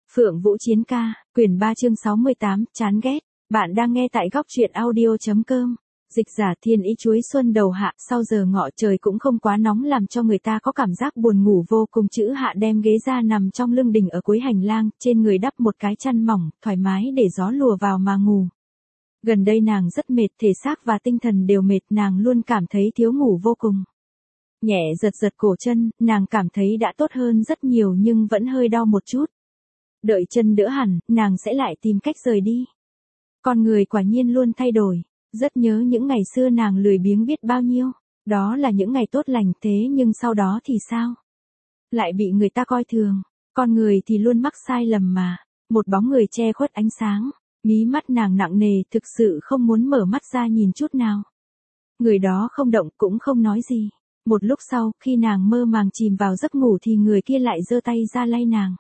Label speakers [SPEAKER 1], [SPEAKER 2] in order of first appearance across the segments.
[SPEAKER 1] Phượng Vũ Chiến ca, quyển 3 chương 68, chán ghét. Bạn đang nghe tại góc truyện audio.com. Dịch giả Thiên Ý chuối xuân đầu hạ, sau giờ ngọ trời cũng không quá nóng làm cho người ta có cảm giác buồn ngủ vô cùng. Chữ Hạ đem ghế ra nằm trong lưng đình ở cuối hành lang, trên người đắp một cái chăn mỏng, thoải mái để gió lùa vào mà ngủ. Gần đây nàng rất mệt, thể xác và tinh thần đều mệt, nàng luôn cảm thấy thiếu ngủ vô cùng. Nhẹ giật giật cổ chân, nàng cảm thấy đã tốt hơn rất nhiều nhưng vẫn hơi đau một chút. Đợi chân đỡ hẳn, nàng sẽ lại tìm cách rời đi. Con người quả nhiên luôn thay đổi. Rất nhớ những ngày xưa nàng lười biếng biết bao nhiêu. Đó là những ngày tốt lành, thế nhưng sau đó thì sao? Lại bị người ta coi thường. Con người thì luôn mắc sai lầm mà. Một bóng người che khuất ánh sáng. Mí mắt nàng nặng nề, thực sự không muốn mở mắt ra nhìn chút nào. Người đó không động cũng không nói gì. Một lúc sau, khi nàng mơ màng chìm vào giấc ngủ thì người kia lại giơ tay ra lay nàng.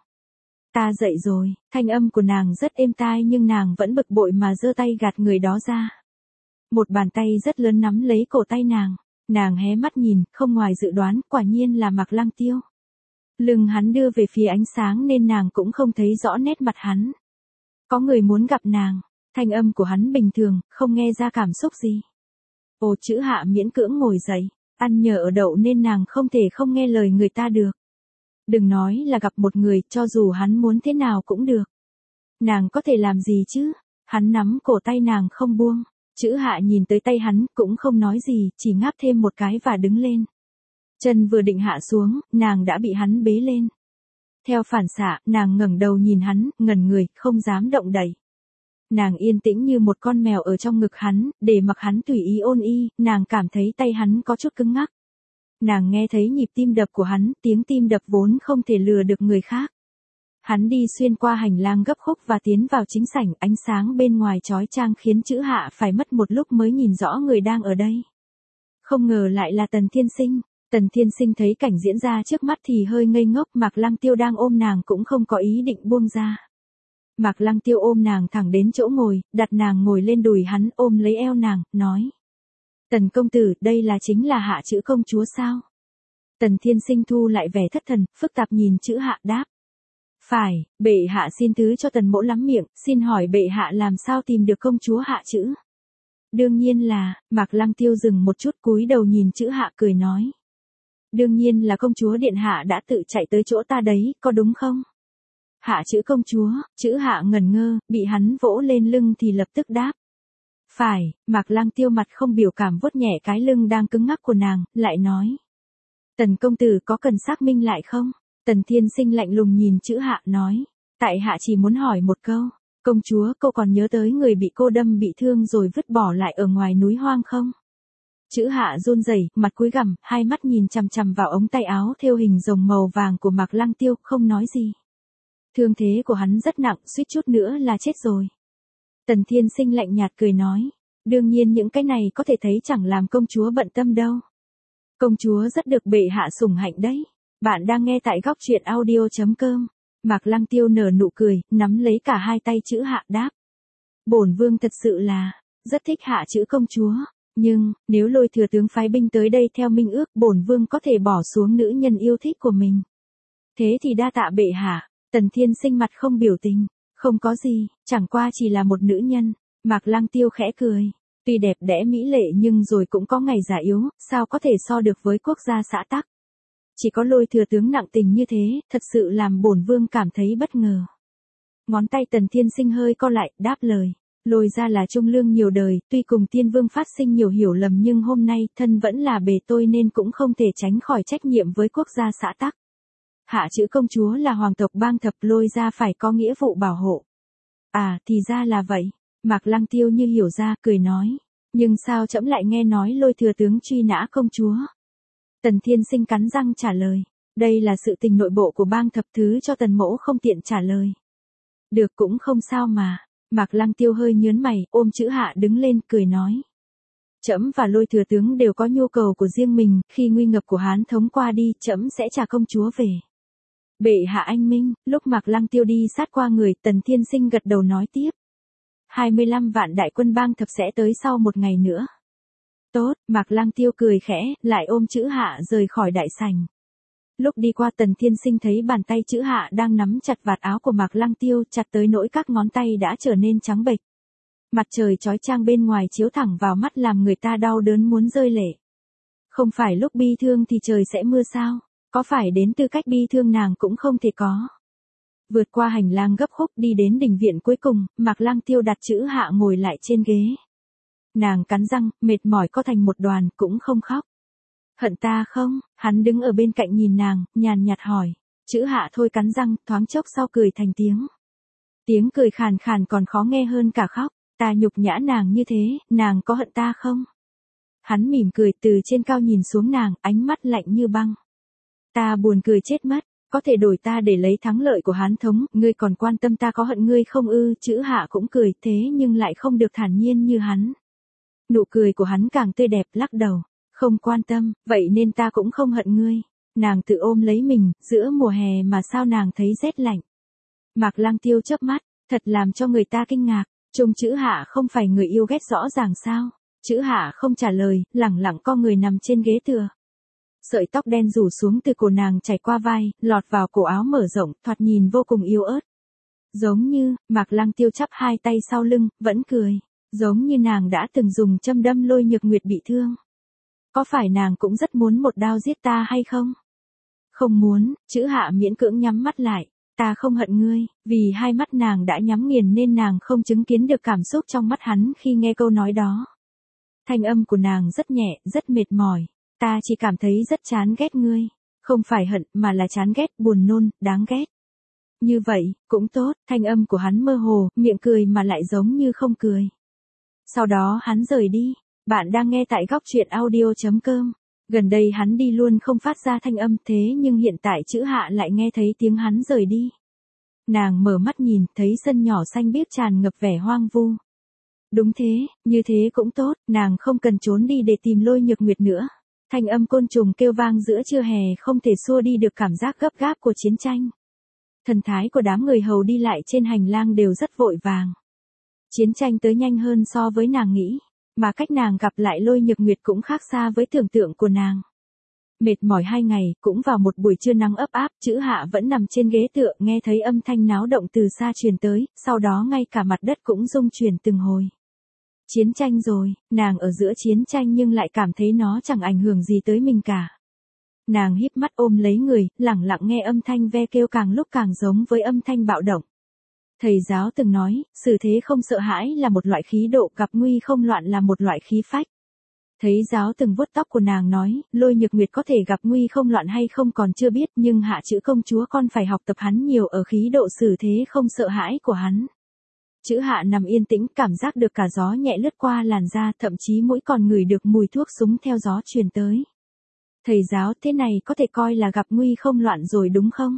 [SPEAKER 1] Ta dậy rồi, thanh âm của nàng rất êm tai nhưng nàng vẫn bực bội mà giơ tay gạt người đó ra. Một bàn tay rất lớn nắm lấy cổ tay nàng hé mắt nhìn, không ngoài dự đoán, quả nhiên là Mạc Lăng Tiêu. Lưng hắn đưa về phía ánh sáng nên nàng cũng không thấy rõ nét mặt hắn. Có người muốn gặp nàng, thanh âm của hắn bình thường, không nghe ra cảm xúc gì. Ồ, Chữ Hạ miễn cưỡng ngồi dậy, ăn nhờ ở đậu nên nàng không thể không nghe lời người ta được. Đừng nói là gặp một người, cho dù hắn muốn thế nào cũng được. Nàng có thể làm gì chứ? Hắn nắm cổ tay nàng không buông. Chữ Hạ nhìn tới tay hắn, cũng không nói gì, chỉ ngáp thêm một cái và đứng lên. Chân vừa định hạ xuống, nàng đã bị hắn bế lên. Theo phản xạ, nàng ngẩng đầu nhìn hắn, ngẩn người, không dám động đậy. Nàng yên tĩnh như một con mèo ở trong ngực hắn, để mặc hắn tùy ý ôn y, nàng cảm thấy tay hắn có chút cứng ngắc. Nàng nghe thấy nhịp tim đập của hắn, tiếng tim đập vốn không thể lừa được người khác. Hắn đi xuyên qua hành lang gấp khúc và tiến vào chính sảnh, ánh sáng bên ngoài chói chang khiến Chữ Hạ phải mất một lúc mới nhìn rõ người đang ở đây. Không ngờ lại là Tần Thiên Sinh. Tần Thiên Sinh thấy cảnh diễn ra trước mắt thì hơi ngây ngốc, Mạc Lăng Tiêu đang ôm nàng cũng không có ý định buông ra. Mạc Lăng Tiêu ôm nàng thẳng đến chỗ ngồi, đặt nàng ngồi lên đùi hắn, ôm lấy eo nàng, nói. Tần công tử, đây là chính là Hạ Chữ công chúa sao? Tần Thiên Sinh thu lại vẻ thất thần, phức tạp nhìn Chữ Hạ đáp. Phải, bệ hạ xin thứ cho Tần mỗ lắm miệng, xin hỏi bệ hạ làm sao tìm được công chúa Hạ Chữ? Đương nhiên là, Mạc Lăng Tiêu dừng một chút cúi đầu nhìn Chữ Hạ cười nói. Đương nhiên là công chúa điện hạ đã tự chạy tới chỗ ta đấy, có đúng không? Hạ Chữ công chúa, Chữ Hạ ngẩn ngơ, bị hắn vỗ lên lưng thì lập tức đáp. Phải, Mạc Lăng Tiêu mặt không biểu cảm vuốt nhẹ cái lưng đang cứng ngắc của nàng, lại nói. Tần công tử có cần xác minh lại không? Tần Thiên Sinh lạnh lùng nhìn Chữ Hạ nói. Tại hạ chỉ muốn hỏi một câu. Công chúa, cô còn nhớ tới người bị cô đâm bị thương rồi vứt bỏ lại ở ngoài núi hoang không? Chữ Hạ run rẩy, mặt cúi gằm, hai mắt nhìn chằm chằm vào ống tay áo thêu hình rồng màu vàng của Mạc Lăng Tiêu, không nói gì. Thương thế của hắn rất nặng, suýt chút nữa là chết rồi. Tần Thiên Sinh lạnh nhạt cười nói. Đương nhiên những cái này có thể thấy chẳng làm công chúa bận tâm đâu. Công chúa rất được bệ hạ sủng hạnh đấy. Bạn đang nghe tại góc truyện audio.com. Mạc Lăng Tiêu nở nụ cười, nắm lấy cả hai tay Chữ Hạ đáp. Bổn vương thật sự là rất thích Hạ Chữ công chúa, nhưng nếu Lôi thừa tướng phái binh tới đây theo minh ước, bổn vương có thể bỏ xuống nữ nhân yêu thích của mình. Thế thì đa tạ bệ hạ. Tần Thiên Sinh mặt không biểu tình. Không có gì, chẳng qua chỉ là một nữ nhân. Mạc Lăng Tiêu khẽ cười. Tuy đẹp đẽ mỹ lệ nhưng rồi cũng có ngày già yếu, sao có thể so được với quốc gia xã tắc. Chỉ có Lôi thừa tướng nặng tình như thế, thật sự làm bổn vương cảm thấy bất ngờ. Ngón tay Tần Thiên Sinh hơi co lại, đáp lời. Lôi ra là trung lương nhiều đời, tuy cùng tiên vương phát sinh nhiều hiểu lầm nhưng hôm nay thân vẫn là bề tôi nên cũng không thể tránh khỏi trách nhiệm với quốc gia xã tắc. Hạ Chữ công chúa là hoàng tộc Bang Thập, Lôi ra phải có nghĩa vụ bảo hộ. À, thì ra là vậy. Mạc Lăng Tiêu như hiểu ra, cười nói. Nhưng sao trẫm lại nghe nói Lôi thừa tướng truy nã công chúa? Tần Thiên Sinh cắn răng trả lời. Đây là sự tình nội bộ của Bang Thập, thứ cho Tần mỗ không tiện trả lời. Được, cũng không sao mà. Mạc Lăng Tiêu hơi nhớn mày, ôm Chữ Hạ đứng lên, cười nói. Trẫm và Lôi thừa tướng đều có nhu cầu của riêng mình, khi nguy ngập của Hán thống qua đi, trẫm sẽ trả công chúa về. Bệ hạ anh minh. Lúc Mạc Lăng Tiêu đi sát qua người, Tần Thiên Sinh gật đầu nói tiếp. 25 vạn đại quân Bang Thập sẽ tới sau một ngày nữa. Tốt, Mạc Lăng Tiêu cười khẽ, lại ôm Chữ Hạ rời khỏi đại sảnh. Lúc đi qua Tần Thiên Sinh thấy bàn tay Chữ Hạ đang nắm chặt vạt áo của Mạc Lăng Tiêu, chặt tới nỗi các ngón tay đã trở nên trắng bệch. Mặt trời chói chang bên ngoài chiếu thẳng vào mắt làm người ta đau đớn muốn rơi lệ. Không phải lúc bi thương thì trời sẽ mưa sao? Có phải đến tư cách bi thương nàng cũng không thể có. Vượt qua hành lang gấp khúc đi đến đình viện cuối cùng, Mạc Lăng Tiêu đặt Chữ Hạ ngồi lại trên ghế. Nàng cắn răng, mệt mỏi co thành một đoàn, cũng không khóc. Hận ta không? Hắn đứng ở bên cạnh nhìn nàng, nhàn nhạt hỏi. Chữ Hạ thôi cắn răng, thoáng chốc sau cười thành tiếng. Tiếng cười khàn khàn còn khó nghe hơn cả khóc. Ta nhục nhã nàng như thế, nàng có hận ta không? Hắn mỉm cười từ trên cao nhìn xuống nàng, ánh mắt lạnh như băng. Ta buồn cười chết mất, có thể đổi ta để lấy thắng lợi của Hán thống, ngươi còn quan tâm ta có hận ngươi không ư? Chữ Hạ cũng cười thế nhưng lại không được thản nhiên như hắn. Nụ cười của hắn càng tươi đẹp, lắc đầu. Không quan tâm, vậy nên ta cũng không hận ngươi. Nàng tự ôm lấy mình, giữa mùa hè mà sao nàng thấy rét lạnh. Mạc Lăng Tiêu chớp mắt, thật làm cho người ta kinh ngạc. Trông Chữ Hạ không phải người yêu ghét rõ ràng sao? Chữ Hạ không trả lời, lẳng lặng co người nằm trên ghế tựa. Sợi tóc đen rủ xuống từ cổ nàng chảy qua vai, lọt vào cổ áo mở rộng, thoạt nhìn vô cùng yếu ớt. Giống như, Mạc Lăng Tiêu chắp hai tay sau lưng, vẫn cười. Giống như nàng đã từng dùng châm đâm Lôi Nhược Nguyệt bị thương. Có phải nàng cũng rất muốn một đao giết ta hay không? Không muốn, Chữ Hạ miễn cưỡng nhắm mắt lại. Ta không hận ngươi, vì hai mắt nàng đã nhắm nghiền nên nàng không chứng kiến được cảm xúc trong mắt hắn khi nghe câu nói đó. Thanh âm của nàng rất nhẹ, rất mệt mỏi. Ta chỉ cảm thấy rất chán ghét ngươi. Không phải hận, mà là chán ghét, buồn nôn, đáng ghét. Như vậy, cũng tốt, thanh âm của hắn mơ hồ, miệng cười mà lại giống như không cười. Sau đó hắn rời đi. Bạn đang nghe tại góc truyện audio.com. Gần đây hắn đi luôn không phát ra thanh âm thế nhưng hiện tại Chữ Hạ lại nghe thấy tiếng hắn rời đi. Nàng mở mắt nhìn, thấy sân nhỏ xanh biếc tràn ngập vẻ hoang vu. Đúng thế, như thế cũng tốt, nàng không cần trốn đi để tìm Lôi Nhược Nguyệt nữa. Thanh âm côn trùng kêu vang giữa trưa hè không thể xua đi được cảm giác gấp gáp của chiến tranh. Thần thái của đám người hầu đi lại trên hành lang đều rất vội vàng. Chiến tranh tới nhanh hơn so với nàng nghĩ. Mà cách nàng gặp lại Lôi Nhược Nguyệt cũng khác xa với tưởng tượng của nàng. Mệt mỏi 2 ngày, cũng vào một buổi trưa nắng ấp áp, Chữ Hạ vẫn nằm trên ghế tựa, nghe thấy âm thanh náo động từ xa truyền tới, sau đó ngay cả mặt đất cũng rung chuyển từng hồi. Chiến tranh rồi, nàng ở giữa chiến tranh nhưng lại cảm thấy nó chẳng ảnh hưởng gì tới mình cả. Nàng híp mắt ôm lấy người, lẳng lặng nghe âm thanh ve kêu càng lúc càng giống với âm thanh bạo động. Thầy giáo từng nói, xử thế không sợ hãi là một loại khí độ, gặp nguy không loạn là một loại khí phách. Thầy giáo từng vuốt tóc của nàng nói, Lôi Nhược Nguyệt có thể gặp nguy không loạn hay không còn chưa biết, nhưng Hạ Chữ công chúa con phải học tập hắn nhiều ở khí độ xử thế không sợ hãi của hắn. Chữ Hạ nằm yên tĩnh, cảm giác được cả gió nhẹ lướt qua làn da, thậm chí mũi còn ngửi được mùi thuốc súng theo gió truyền tới. Thầy giáo, thế này có thể coi là gặp nguy không loạn rồi đúng không?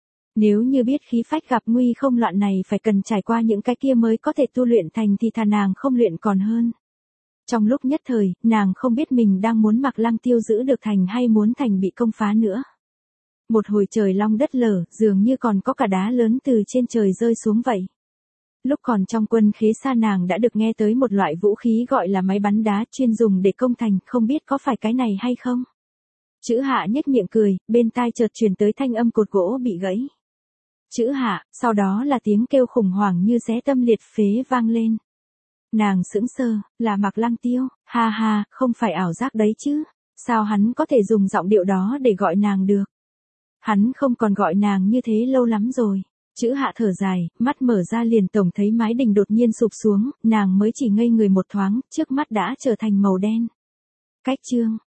[SPEAKER 1] Nếu như biết khí phách gặp nguy không loạn này phải cần trải qua những cái kia mới có thể tu luyện thành thì thà nàng không luyện còn hơn. Trong lúc nhất thời, nàng không biết mình đang muốn Mạc Lăng Tiêu giữ được thành hay muốn thành bị công phá nữa. Một hồi trời long đất lở, dường như còn có cả đá lớn từ trên trời rơi xuống vậy. Lúc còn trong quân khế xa nàng đã được nghe tới một loại vũ khí gọi là máy bắn đá chuyên dùng để công thành, không biết có phải cái này hay không? Chữ Hạ nhếch miệng cười, bên tai chợt truyền tới thanh âm cột gỗ bị gãy. Chữ Hạ, sau đó là tiếng kêu khủng hoảng như xé tâm liệt phế vang lên. Nàng sững sờ, là Mạc Lăng Tiêu, ha ha, không phải ảo giác đấy chứ, sao hắn có thể dùng giọng điệu đó để gọi nàng được? Hắn không còn gọi nàng như thế lâu lắm rồi. Chữ Hạ thở dài, mắt mở ra liền tổng thấy mái đình đột nhiên sụp xuống, nàng mới chỉ ngây người một thoáng, trước mắt đã trở thành màu đen. Cách chương